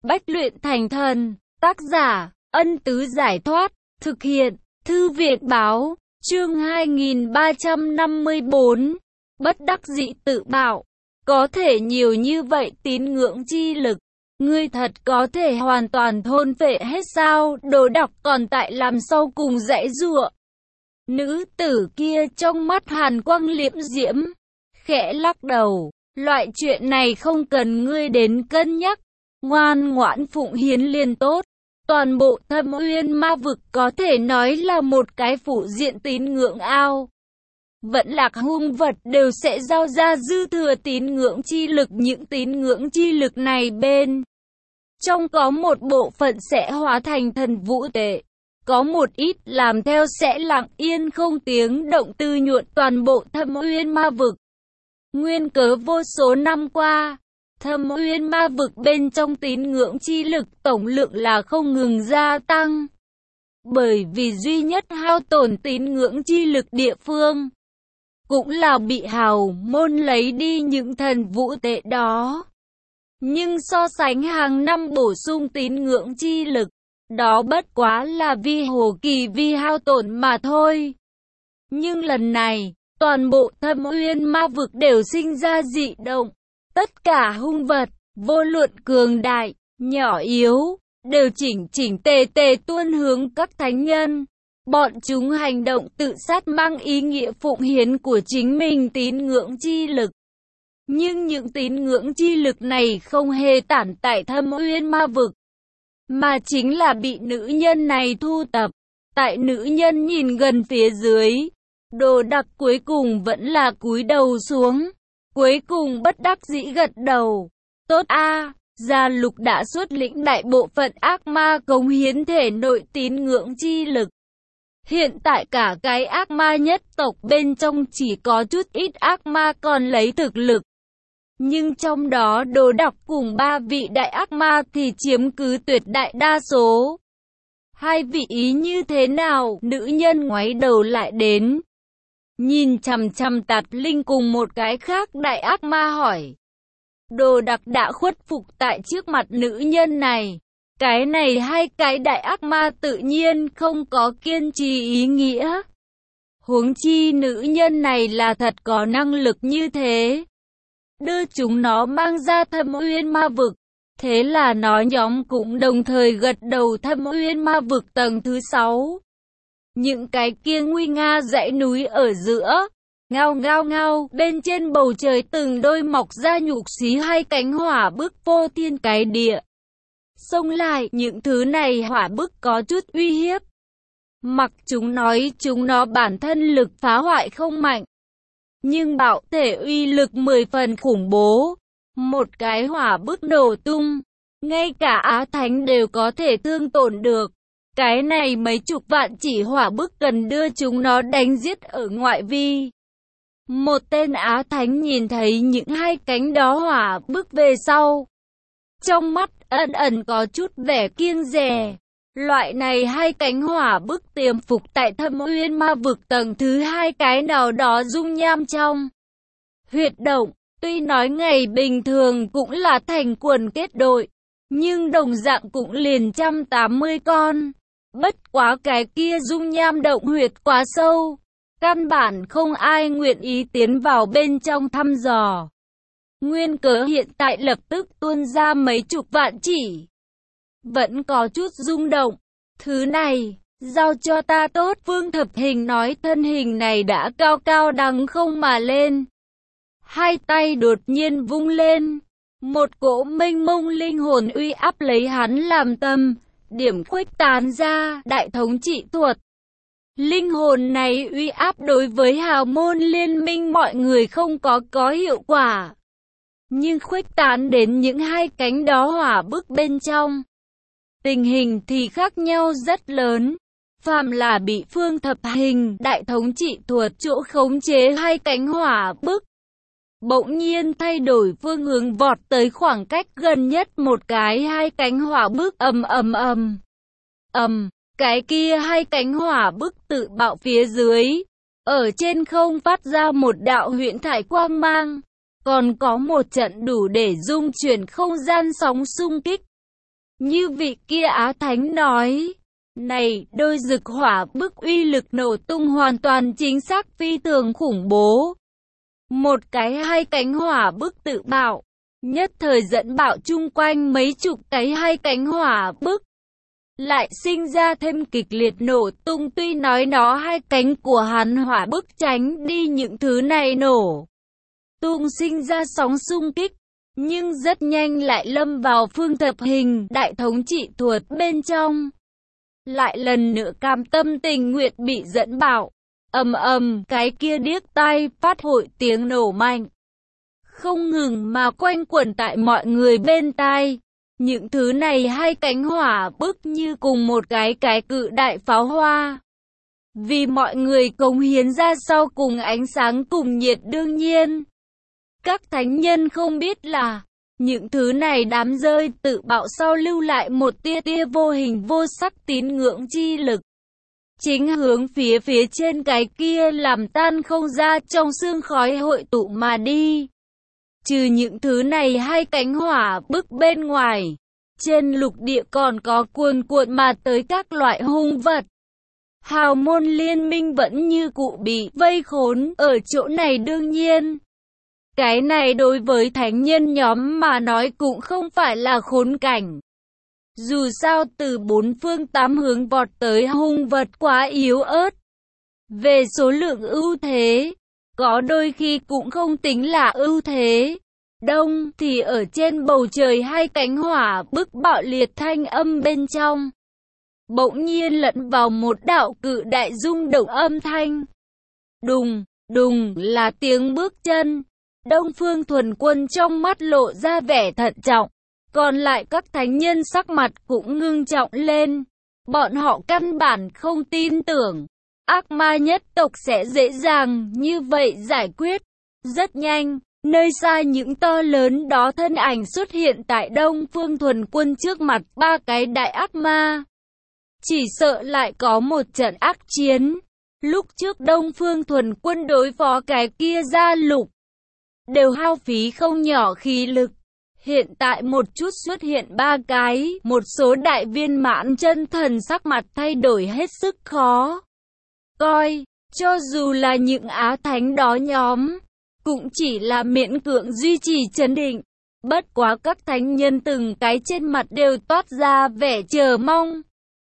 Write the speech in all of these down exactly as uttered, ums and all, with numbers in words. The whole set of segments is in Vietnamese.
bách luyện thành thần. Tác giả, Ân Tứ Giải Thoát. Thực hiện, Thư viện Báo. Chương hai nghìn ba trăm năm mươi tư. Bất đắc dĩ tự bảo. Có thể nhiều như vậy tín ngưỡng chi lực, ngươi thật có thể hoàn toàn thôn phệ hết sao? Đồ Đọc còn tại làm sau cùng giãy giụa. Nữ tử kia trong mắt hàn quang liễm diễm, khẽ lắc đầu. Loại chuyện này không cần ngươi đến cân nhắc, ngoan ngoãn phụng hiến liền tốt. Toàn bộ Thâm Uyên ma vực có thể nói là một cái phụ diện tín ngưỡng ao. Vẫn lạc hung vật đều sẽ giao ra dư thừa tín ngưỡng chi lực. Những tín ngưỡng chi lực này bên trong có một bộ phận sẽ hóa thành thần vũ tệ, có một ít làm theo sẽ lặng yên không tiếng động tư nhuộn toàn bộ Thâm Uyên ma vực. Nguyên cớ vô số năm qua, Thâm Uyên ma vực bên trong tín ngưỡng chi lực tổng lượng là không ngừng gia tăng. Bởi vì duy nhất hao tổn tín ngưỡng chi lực địa phương cũng là bị hào môn lấy đi những thần vũ tệ đó. Nhưng so sánh hàng năm bổ sung tín ngưỡng chi lực, đó bất quá là vi hồ kỳ vi hao tổn mà thôi. Nhưng lần này, toàn bộ Thâm Uyên ma vực đều sinh ra dị động. Tất cả hung vật, vô luận cường đại, nhỏ yếu, đều chỉnh chỉnh tề tề tuôn hướng các thánh nhân. Bọn chúng hành động tự sát mang ý nghĩa phụng hiến của chính mình tín ngưỡng chi lực. Nhưng những tín ngưỡng chi lực này không hề tản tại Thâm Uyên ma vực, mà chính là bị nữ nhân này thu tập. Tại nữ nhân nhìn gần phía dưới, Đồ Đạc cuối cùng vẫn là cúi đầu xuống. Cuối cùng bất đắc dĩ gật đầu. Tốt a, Gia Lục đã xuất lĩnh đại bộ phận ác ma cống hiến thể nội tín ngưỡng chi lực. Hiện tại cả cái ác ma nhất tộc bên trong chỉ có chút ít ác ma còn lấy thực lực. Nhưng trong đó Đồ Đọc cùng ba vị đại ác ma thì chiếm cứ tuyệt đại đa số. Hai vị ý như thế nào? Nữ nhân ngoái đầu lại đến, nhìn chằm chằm Tạt Linh cùng một cái khác đại ác ma hỏi. Đồ Đạc đã khuất phục tại trước mặt nữ nhân này. Cái này hai cái đại ác ma tự nhiên không có kiên trì ý nghĩa. Huống chi nữ nhân này là thật có năng lực như thế, đưa chúng nó mang ra Thâm Uyên ma vực. Thế là nó nhóm cũng đồng thời gật đầu. Thâm Uyên ma vực tầng thứ sáu. Những cái kia nguy nga dãy núi ở giữa, ngao ngao ngao, bên trên bầu trời từng đôi mọc ra nhục xí hai cánh hỏa bức vô thiên cái địa. Xông lại, những thứ này hỏa bức có chút uy hiếp. Mặc chúng nói chúng nó bản thân lực phá hoại không mạnh, nhưng bạo thể uy lực mười phần khủng bố. Một cái hỏa bức nổ tung, ngay cả Á Thánh đều có thể thương tổn được. Cái này mấy chục vạn chỉ hỏa bức cần đưa chúng nó đánh giết ở ngoại vi. Một tên Á Thánh nhìn thấy những hai cánh đó hỏa bức về sau, trong mắt ẩn ẩn có chút vẻ kiêng dè. Loại này hai cánh hỏa bức tiềm phục tại Thâm Uyên ma vực tầng thứ hai cái nào đó dung nham trong huyệt động. Tuy nói ngày bình thường cũng là thành quần kết đội, nhưng đồng dạng cũng liền một trăm tám mươi con. Bất quá cái kia dung nham động huyệt quá sâu, căn bản không ai nguyện ý tiến vào bên trong thăm dò. Nguyên cớ hiện tại lập tức tuôn ra mấy chục vạn chỉ. Vẫn có chút rung động. Thứ này, giao cho ta tốt. Vương Thập Hình nói, thân hình này đã cao cao đằng không mà lên. Hai tay đột nhiên vung lên. Một cỗ mênh mông linh hồn uy áp lấy hắn làm tâm, điểm khuếch tán ra. Đại thống trị thuật. Linh hồn này uy áp đối với hào môn liên minh mọi người không có có hiệu quả, nhưng khuếch tán đến những hai cánh đó hỏa bức bên trong, tình hình thì khác nhau rất lớn. Phàm là bị Phương Thập Hình đại thống trị thuật chỗ khống chế hai cánh hỏa bức, bỗng nhiên thay đổi phương hướng vọt tới khoảng cách gần nhất một cái hai cánh hỏa bức. Ầm ầm ầm ầm, cái kia hai cánh hỏa bức tự bạo phía dưới, ở trên không phát ra một đạo huyễn thải quang mang, còn có một trận đủ để dung chuyển không gian sóng xung kích. Như vị kia Á Thánh nói, này, đôi rực hỏa bức uy lực nổ tung hoàn toàn chính xác phi thường khủng bố. Một cái hai cánh hỏa bức tự bạo, nhất thời dẫn bạo chung quanh mấy chục cái hai cánh hỏa bức. Lại sinh ra thêm kịch liệt nổ tung, tuy nói nó hai cánh của hắn hỏa bức tránh đi những thứ này nổ tung sinh ra sóng xung kích, nhưng rất nhanh lại lâm vào phương thập hình đại thống trị thuật bên trong. Lại lần nữa cam tâm tình nguyện bị dẫn bạo. Ầm ầm, cái kia điếc tai phát hội tiếng nổ mạnh, không ngừng mà quanh quẩn tại mọi người bên tai. Những thứ này hai cánh hỏa bức như cùng một cái cái cự đại pháo hoa. Vì mọi người cống hiến ra sau cùng ánh sáng cùng nhiệt đương nhiên. Các thánh nhân không biết là, những thứ này đám rơi tự bạo sau lưu lại một tia tia vô hình vô sắc tín ngưỡng chi lực. Chính hướng phía phía trên cái kia làm tan không ra trong sương khói hội tụ mà đi. Trừ những thứ này hai cánh hỏa bức bên ngoài, trên lục địa còn có cuồn cuộn mà tới các loại hung vật. Hào môn liên minh vẫn như cụ bị vây khốn ở chỗ này đương nhiên. Cái này đối với thánh nhân nhóm mà nói cũng không phải là khốn cảnh. Dù sao từ bốn phương tám hướng vọt tới hung vật quá yếu ớt. Về số lượng ưu thế, có đôi khi cũng không tính là ưu thế. Đông thì ở trên bầu trời hai cánh hỏa bức bạo liệt thanh âm bên trong. Bỗng nhiên lẫn vào một đạo cự đại rung động âm thanh. Đùng, đùng là tiếng bước chân. Đông Phương Thuần Quân trong mắt lộ ra vẻ thận trọng. Còn lại các thánh nhân sắc mặt cũng ngưng trọng lên. Bọn họ căn bản không tin tưởng ác ma nhất tộc sẽ dễ dàng như vậy giải quyết. Rất nhanh, nơi xa những to lớn đó thân ảnh xuất hiện tại Đông Phương Thuần Quân trước mặt ba cái đại ác ma. Chỉ sợ lại có một trận ác chiến. Lúc trước Đông Phương Thuần Quân đối phó cái kia Gia Lục đều hao phí không nhỏ khí lực. Hiện tại một chút xuất hiện ba cái, một số đại viên mãn chân thần sắc mặt thay đổi hết sức khó coi. Cho dù là những Á Thánh đó nhóm, cũng chỉ là miễn cưỡng duy trì trấn định. Bất quá các thánh nhân từng cái trên mặt đều toát ra vẻ chờ mong.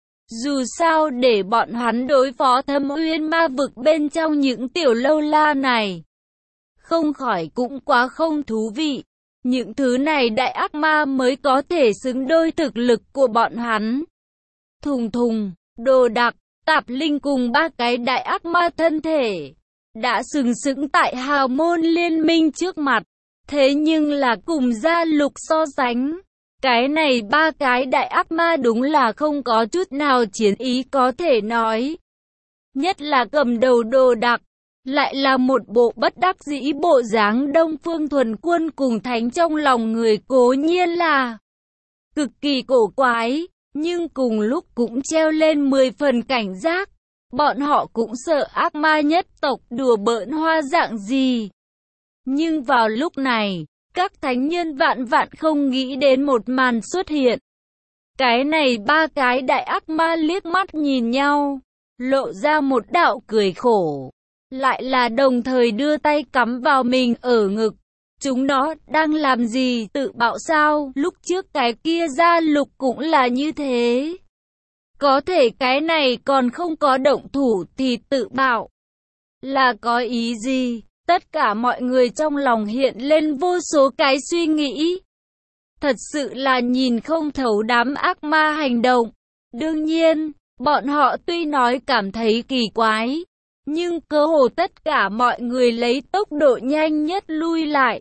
Dù sao để bọn hắn đối phó Thâm Uyên ma vực bên trong những tiểu lâu la này, không khỏi cũng quá không thú vị. Những thứ này đại ác ma mới có thể xứng đôi thực lực của bọn hắn. Thùng thùng, Đồ Đạc, Tạp Linh cùng ba cái đại ác ma thân thể đã sừng sững tại hào môn liên minh trước mặt. Thế nhưng là cùng Gia Lục so sánh, cái này ba cái đại ác ma đúng là không có chút nào chiến ý có thể nói. Nhất là cầm đầu Đồ Đạc, lại là một bộ bất đắc dĩ bộ dáng. Đông Phương Thuần Quân cùng thánh trong lòng người cố nhiên là cực kỳ cổ quái, nhưng cùng lúc cũng treo lên mười phần cảnh giác. Bọn họ cũng sợ ác ma nhất tộc đùa bỡn hoa dạng gì. Nhưng vào lúc này, các thánh nhân vạn vạn không nghĩ đến một màn xuất hiện. Cái này ba cái đại ác ma liếc mắt nhìn nhau, lộ ra một đạo cười khổ. Lại là đồng thời đưa tay cắm vào mình ở ngực. Chúng nó đang làm gì, tự bạo sao? Lúc trước cái kia Gia Lục cũng là như thế. Có thể cái này còn không có động thủ thì tự bạo. Là có ý gì? Tất cả mọi người trong lòng hiện lên vô số cái suy nghĩ. Thật sự là nhìn không thấu đám ác ma hành động. Đương nhiên, bọn họ tuy nói cảm thấy kỳ quái, nhưng cơ hồ tất cả mọi người lấy tốc độ nhanh nhất lui lại.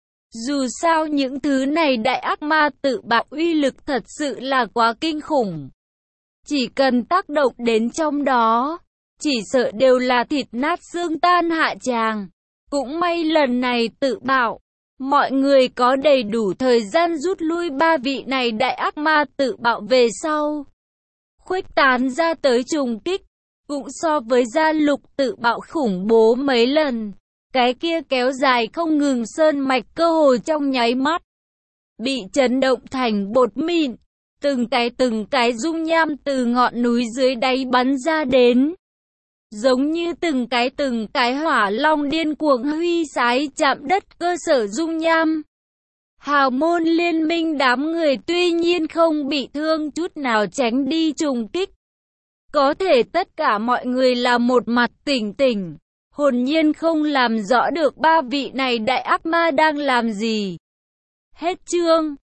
Dù sao những thứ này đại ác ma tự bạo uy lực thật sự là quá kinh khủng. Chỉ cần tác động đến trong đó, chỉ sợ đều là thịt nát xương tan hạ tràng. Cũng may lần này tự bạo, mọi người có đầy đủ thời gian rút lui ba vị này đại ác ma tự bạo về sau. Khuếch tán ra tới trùng kích, cũng so với Gia Lục tự bạo khủng bố mấy lần. Cái kia kéo dài không ngừng sơn mạch cơ hồ trong nháy mắt bị chấn động thành bột mịn. Từng cái từng cái dung nham từ ngọn núi dưới đáy bắn ra đến. Giống như từng cái từng cái hỏa long điên cuồng huy sái chạm đất cơ sở dung nham. Hào môn liên minh đám người tuy nhiên không bị thương chút nào tránh đi trùng kích. Có thể tất cả mọi người là một mặt tỉnh tỉnh, hồn nhiên không làm rõ được ba vị này đại ác ma đang làm gì. Hết chương.